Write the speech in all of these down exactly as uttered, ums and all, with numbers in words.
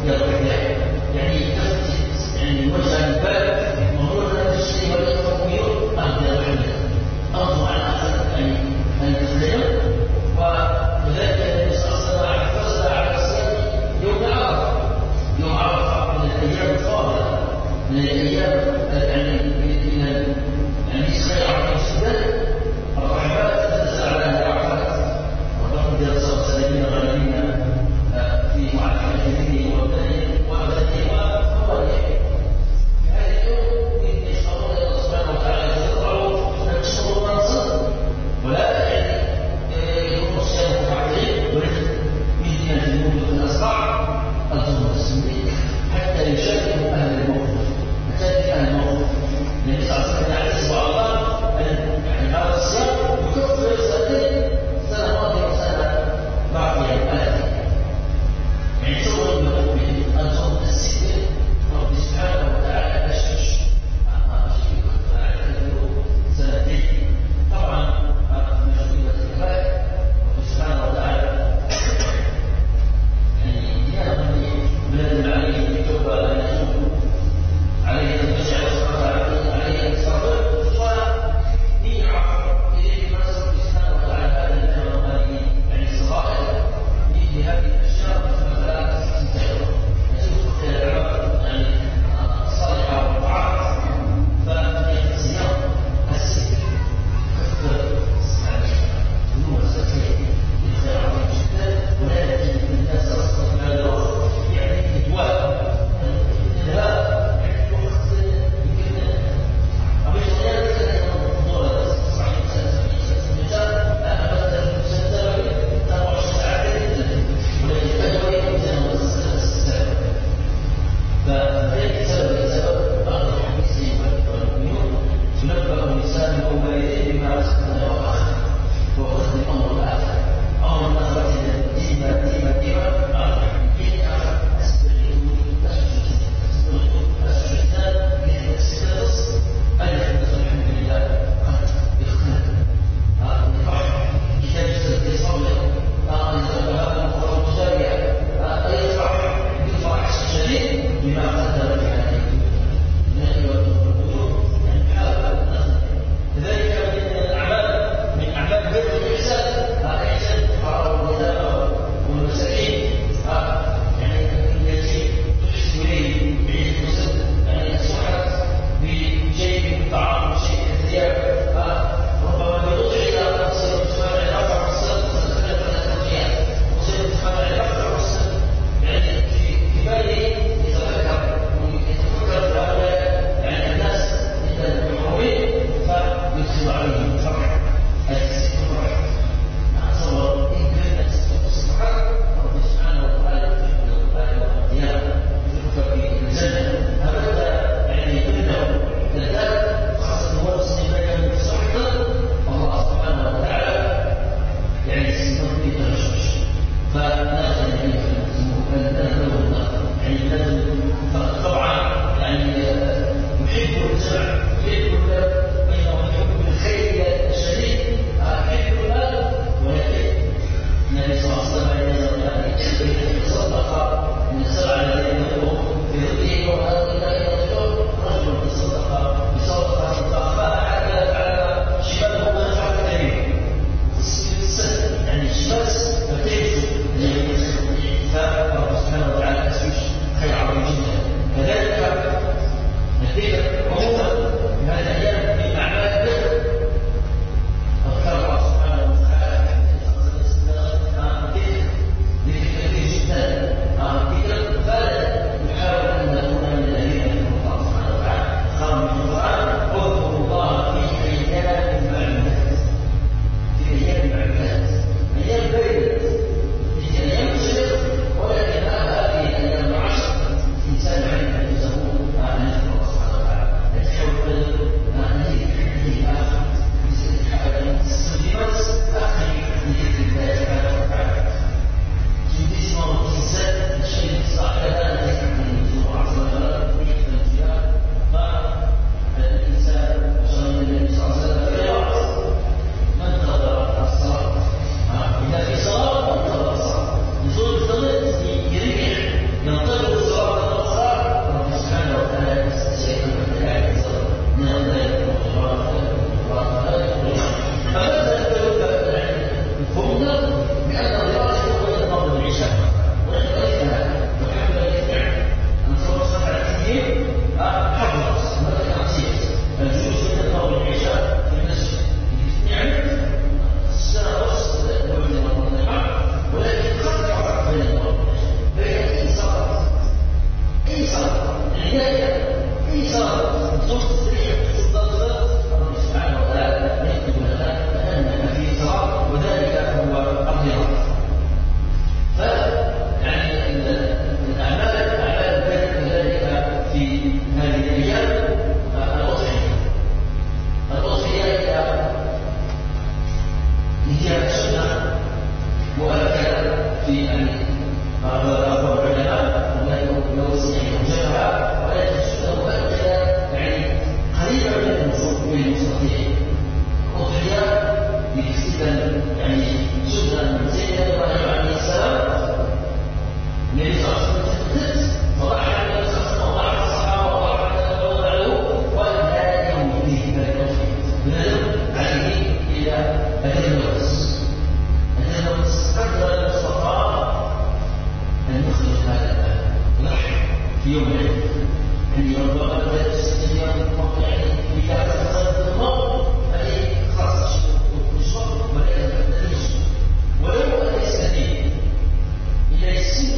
يضرب يعني تفتت يعني وجه الباب وهو لا تشتري ولا تقويه أرض الرحمة أرض على أخذ يعني الخير. وذلك النبي صلى الله عليه وسلم فصل على الصيام يوم عرفة. يوم عرفة من الأيام الفاضلة من الأيام يعني يعني خير عرفة السودان الرحمات تنزل على العرفات والرحمة ديال صوت سليمين غالبين في معرفة الدين والبدن والبدن والفضل. في هذا اليوم يشعرون الله سبحانه وتعالى يضرعوا نفسه ونصر ولا يعني يكون الصيام متعطل ولكن من ديانة الموت والأصقاع الظلم السني حتى يشاركوا أهل الموقف. حتى أهل الموقف النبي صلى الله عليه وسلم يحسب الله أن يعني نصوص تصريح تستظهر الله سبحانه وتعالى يكتب لنا أنك في صراط وذلك هو الرياض. فيعني الأعمال الأعمال ذلك في هذه الأيام الأضحية. الأضحية هي سنة مؤكدة في بعض العلماء يوجهها، ولكن سنة مؤكدة يعني قريبة من المستطيعين. الأضحية بكثير يعني سنة من سيدنا إبراهيم عليه السلام. النبي صلى الله عليه وسلم فضحى النبي صلى الله عليه وسلم وضع الصحابة وضع وضعه وقال لا يوم فيه ذلك بندم عليه إلى أجل الوقت. أجل الوقت قدر المستطاع أن يخرج هذا اللحم في يوم العيد. يعني ربما بدأت ستين يوم يعني إذا تفضل الموت فهي خلاص تشرب ولا تدريش ولو أن يستدين إلى السن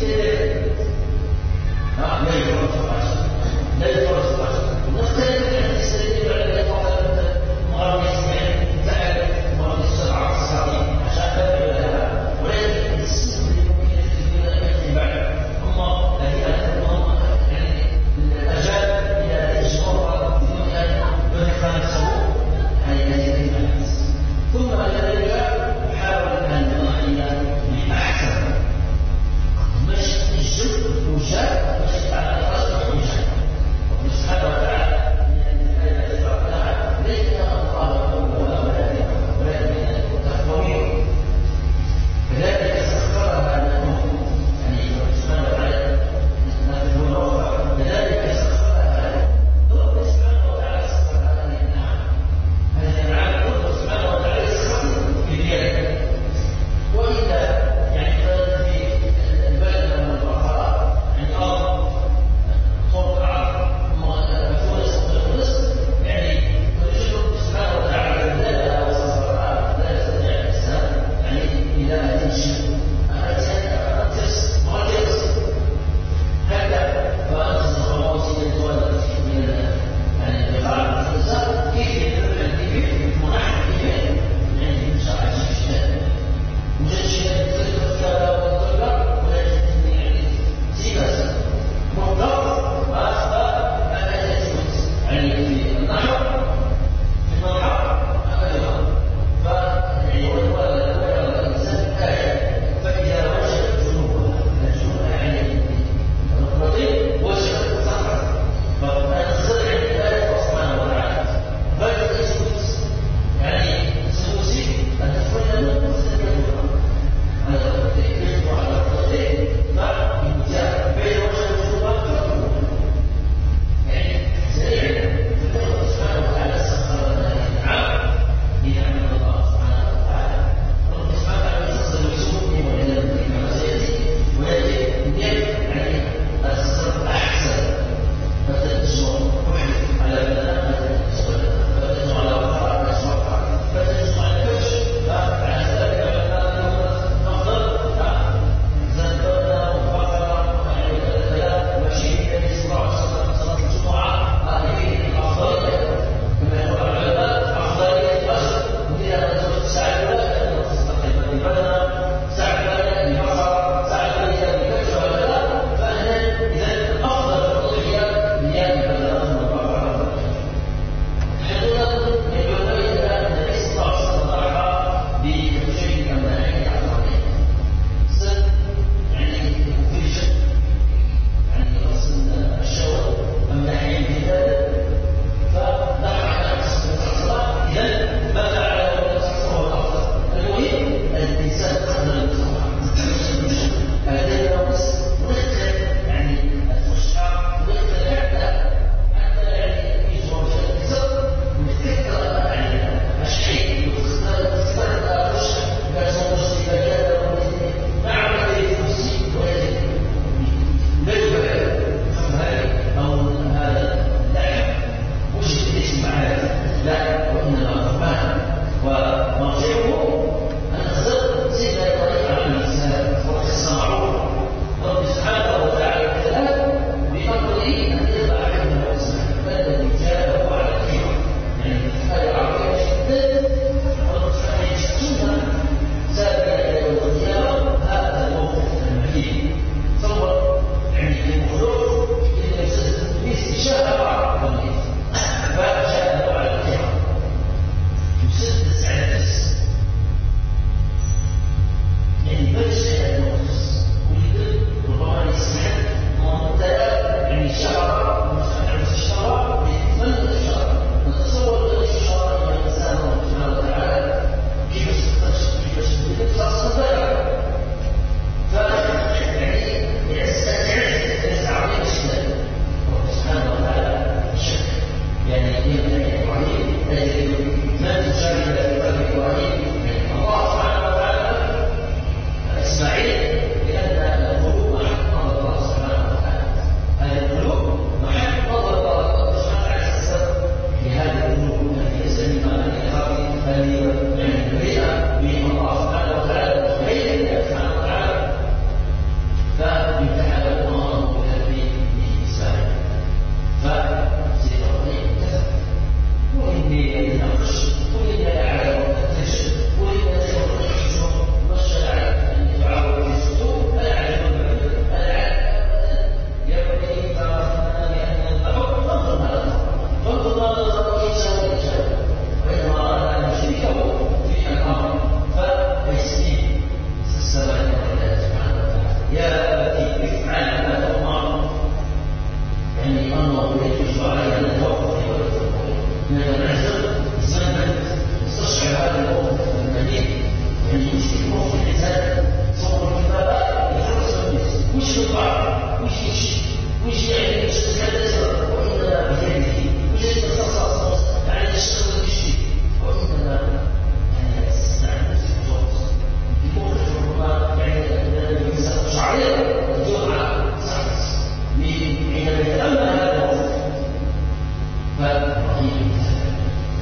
لا يفرط عشر لا يفرط عشر ونختلف أن يستدين على الفضل مغرب يسمعين فعل مغرب السبعة والسبعين عشان لها، ولكن السن اللي ممكن يتجد أن بعد هم الذين هم يعني الأجال إلى الإجمار بدون أن يدرك نفسه هذه الناس. ثم بعد ذلك يحاول أن يضحي بأحسن مش الجد وجاء مش على الأرض وجاء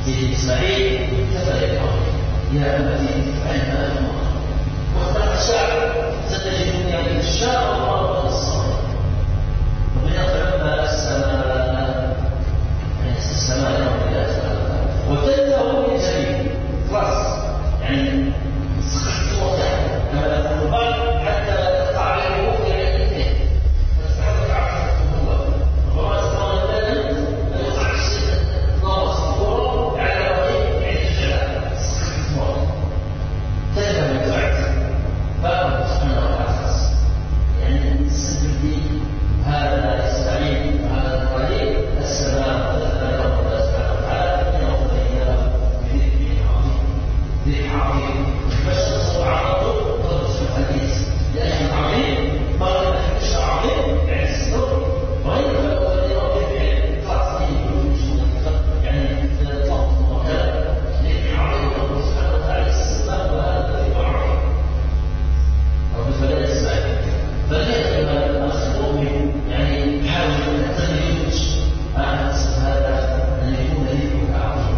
سيدي إسماعيل كفى إبراهيم يا أبتي افعل ما تؤمر واختار الشعب ستجدني إن شاء الله من الصالحين. ومن أقرب السماء السماء يوم الآخرة وتنتهوا من جميل خلاص يعني سقطت وقتها كما يقول البعض حتى تقطع عليه وقت يعني الاثنين فتتحرك عقلكم هو ربما تقول لنا يقطع الشيء ناقص الكورة على رأيه يعني الجلال سقطت وقت تنتهي من فعل فأخذ سبحانه وتعالى يعني السبب دي هذا إسماعيل وهذا إبراهيم السلام والسلام الله سبحانه وتعالى من وقتها بذكر عظيم ذكر عظيم بس تصور عرضه تدرس في الحديث لأن عظيم ما يحبش عظيم يعني السنور وغير فالأولى ربهم طلعت فيه يعني طلعت وكذا ذكر عظيم الله سبحانه وتعالى السلام وهذا ذكر عظيم رب فلا إسماعيل فليس المؤمن يعني يحاول أن تغيير هذا أن يكون ذكرك عظيم.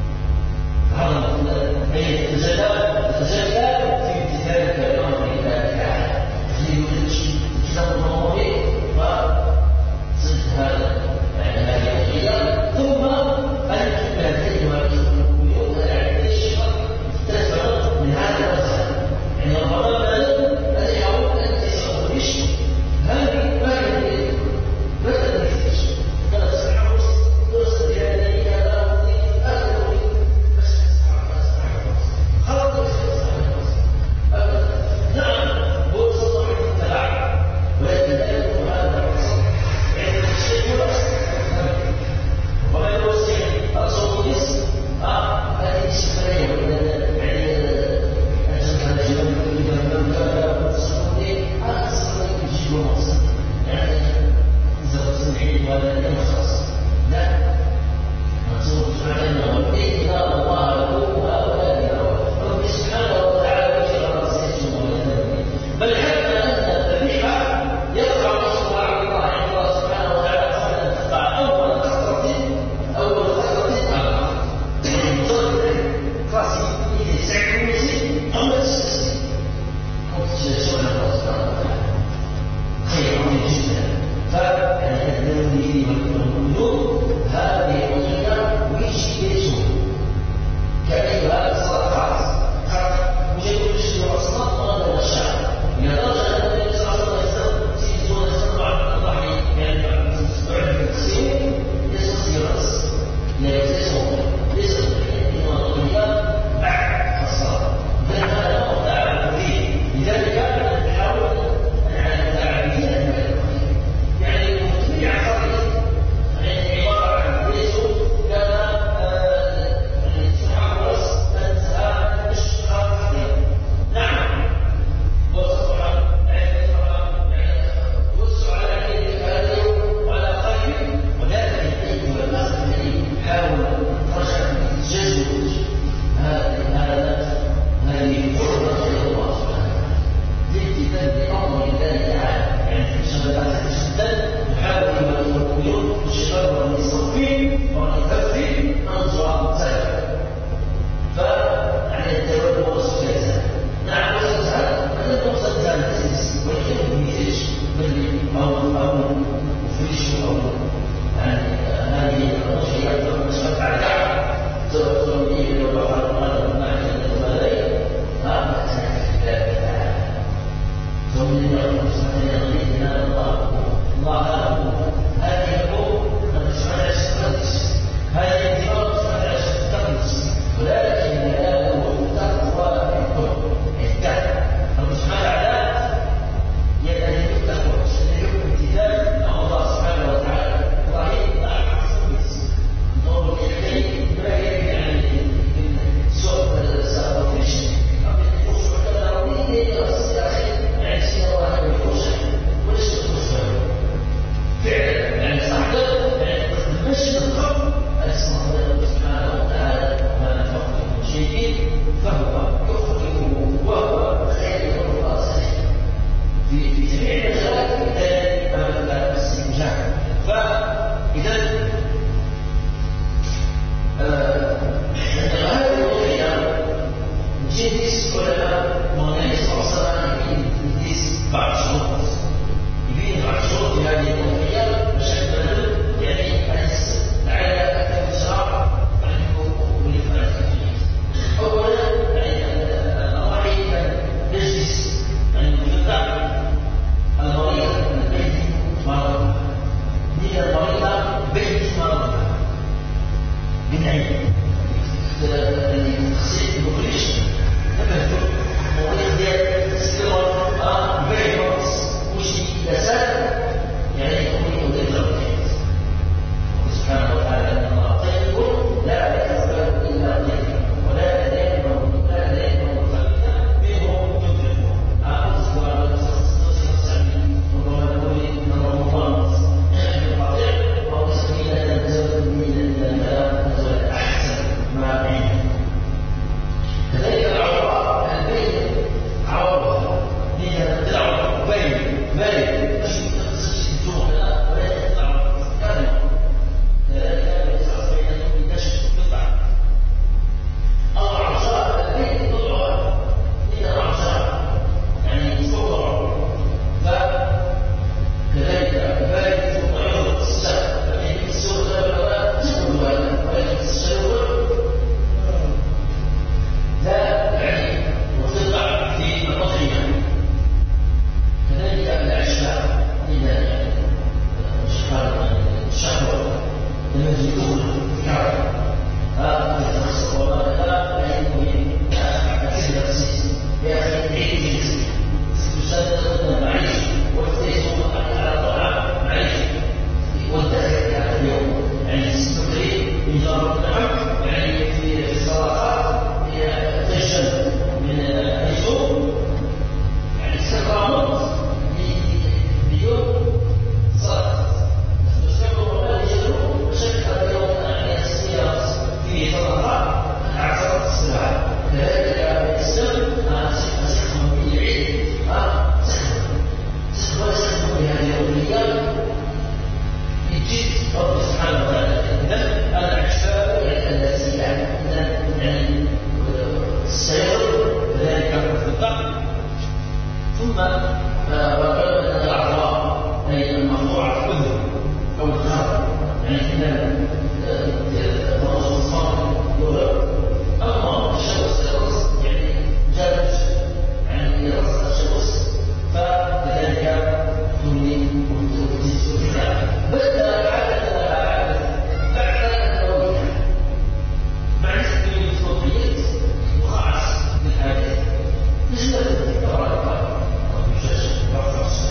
هذا أي تتجلى تتجلى في امتثالك لأمر الله تعالى تخليه كتاب المواضيع وصد هذا يعني هذه الخيار ثم أن تكمل الكلمة ويؤمن على الشيطان تتفرق من هذا الوزن يعني ربما لا يحاول أن تسعه بشيء هذه ما هي بدل الفيش كانت سبعة درس ديالي كذا أخذ بس خلاص نعم هو صدق التلاعب ولكن لا يكون هذا الحصل يعني الشيء هو وما يوصي أصول الاسم هذه السفرية يعني أجل هذا الجبل يجب أن تصدقني على السفرية يجيب مقصد يعني زوج العيد ولا يخص لا منصوب سبحانه وإن الله له هؤلاء رب سبحانه وتعالى يجعل رأسه بل حتى أن الذبيحة يقع نصرها على الله عند الله سبحانه وتعالى قبل أن تقع أول قطرة أول قطرة على خاص يسعى كل أو لا تستسلم قلت سبحان الله سبحانه وتعالى خير عظيم جدا فالذي والقلوب هذه الوظيفة ويجيزه كأيها الصدقات ويقول الشيء أصلا ولا الشعب إذا درجة أن النبي صلى الله عليه وسلم سيزون يسمع عن الضحي يعني تعرف التسليم يستطيع رأس لا يتسوق ليس إنما الوظيفة بعد الصلاة إذن هذا هو التعامل فيه لذلك نحاول أن نتعامل فيه يعني المتبع خالص يعني عبارة عن ليسوا كان يعني سبحان رأس أنتهى الشهر حقيقة نعم وصفحة يعني وسع على كيد هذا وعلى قلبه ولكن الأيد والناس الذي حاول رجع جزء هذا هذا هذه قربة إلى الله سبحانه لامتثال بأمر الله تعالى يعني في شبكات الشدة نحاول أن نقول الشباب والمصطفين والمكفين ننظر سلفا فيعني التوبة وصف جزاء نعم وصف هذا فلن توصل ذلك التسليس ولكن بميزيش بل أو أو مفرش أو يعني هذه الأشياء تنشط على الدعوة تقول لي لو بحر هذا مع جنة الملايين ما أحسن في الله تعالى ثم يقول سبحانه وتعالى الله الله هذه الأمور نسمعها التقدس هذه الدماغ نسمعها التقدس ولكن لا هو التقوى الكل التقوى رب سبحانه وتعالى يدعي التقوى سنجد امتثال مع الله سبحانه وتعالى إبراهيم لا يحصل نور اليدين ما يعني سوء السابق في الشيء رب يخش وكذا ربي يعني سيرا وهذا يخش وليس يخش فعلا يعني صحيح يعني المشي الخط اسم الله سبحانه وتعالى ما نفق من شيء فهو يخرجه وهو خير الله في في جميع المجالات بالتالي امام الاستنجاع فاذا يعني التخصيص البوبوليشن نبهته وغير ديال السكيرون very close وشي أساس يعني يكون يودي الغربية سبحانه وتعالى أن الله طيب لا يقبل إلا طيبا ولا يدين ولا يدين ومخلفا منهم ينفقون أعوذ بالله من ربما نقول من رمضان نحن القطيع ومسكينة تزود من الماء تزود أحسن ما بينه كذلك العوراء البين عورة هي تدعو بين بين مش تخصص الجوع ولا تدعو كلمة كذلك يتصل بينهم بكشف القطع العصا البين تدعو هي العصا يعني صورة فكذلك البين تدعو السبب فإن السوء لا تقول ولكن السوء لا يعني وتقع في البطيئة كذلك العشاء إذا شهوة التي الأولى كعب هذا يتخصص ولا لا يمكن أكثر تخصيص يا أخي عيد ستسدد معيش وتسدد على طعام معيش والدخل على اليوم يعني تستقري بنظام النعم يعني في الصلاة تجد من اليوم يعني استقامت بيوم صلاة تستقر ما يجروا بشكل اليوم يعني السيارة في صلاة أعصر السبعة كذلك الإسلام أسخن به العيد سخن سخن سخن بهذه الأوليات يجيب رب سبحانه وتعالى الأعشاب التي يعني السير كذلك في الضغط ثم وقال أن الأعضاء أي المرفوعة في الأذن أو الخاطر يعني كنا الرأس الصامت يغرب أما الشخص الرأس يعني جالس يعني رأس الشخص فكذلك تولي وتستفيد بدأ بعد بعد التوجيه مع نسبة الصوتيات وخاص بالحاجات نسبة التوجيه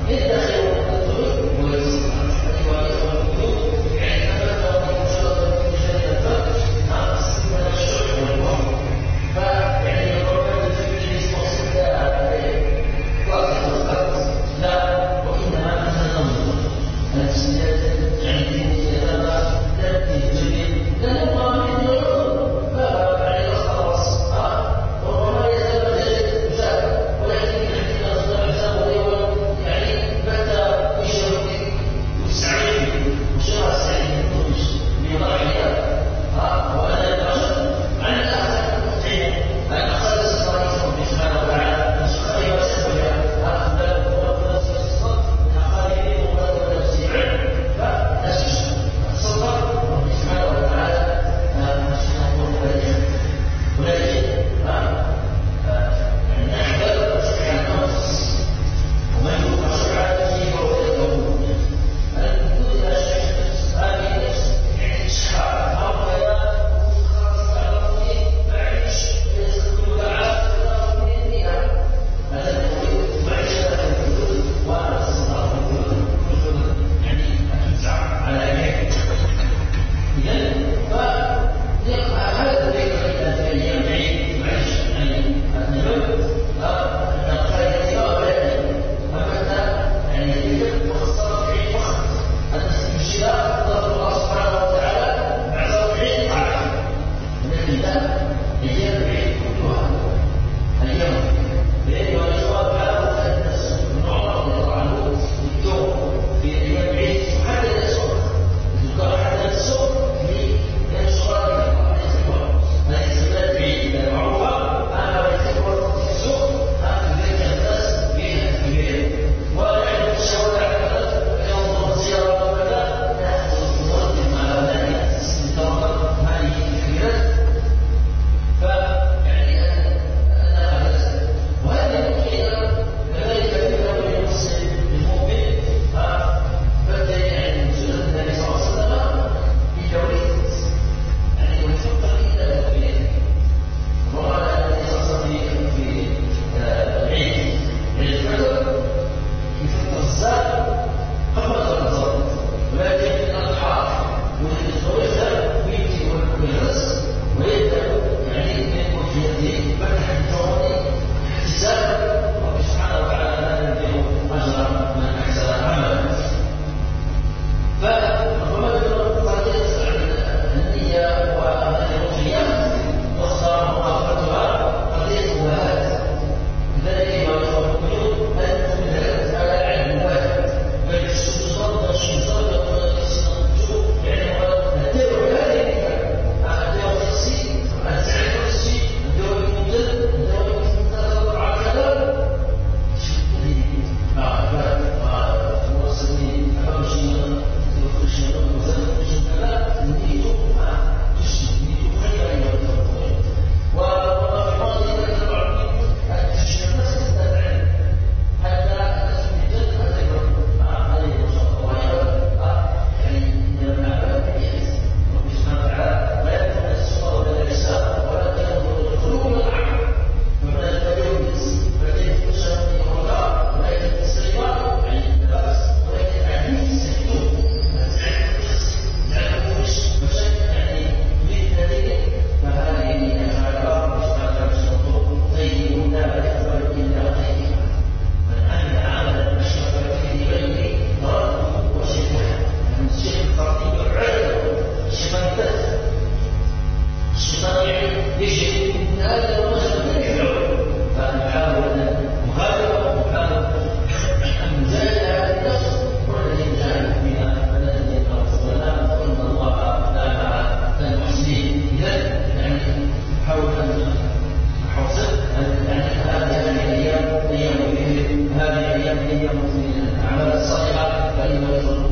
هذه أيام أيام من الأعمال الصالحة فإنه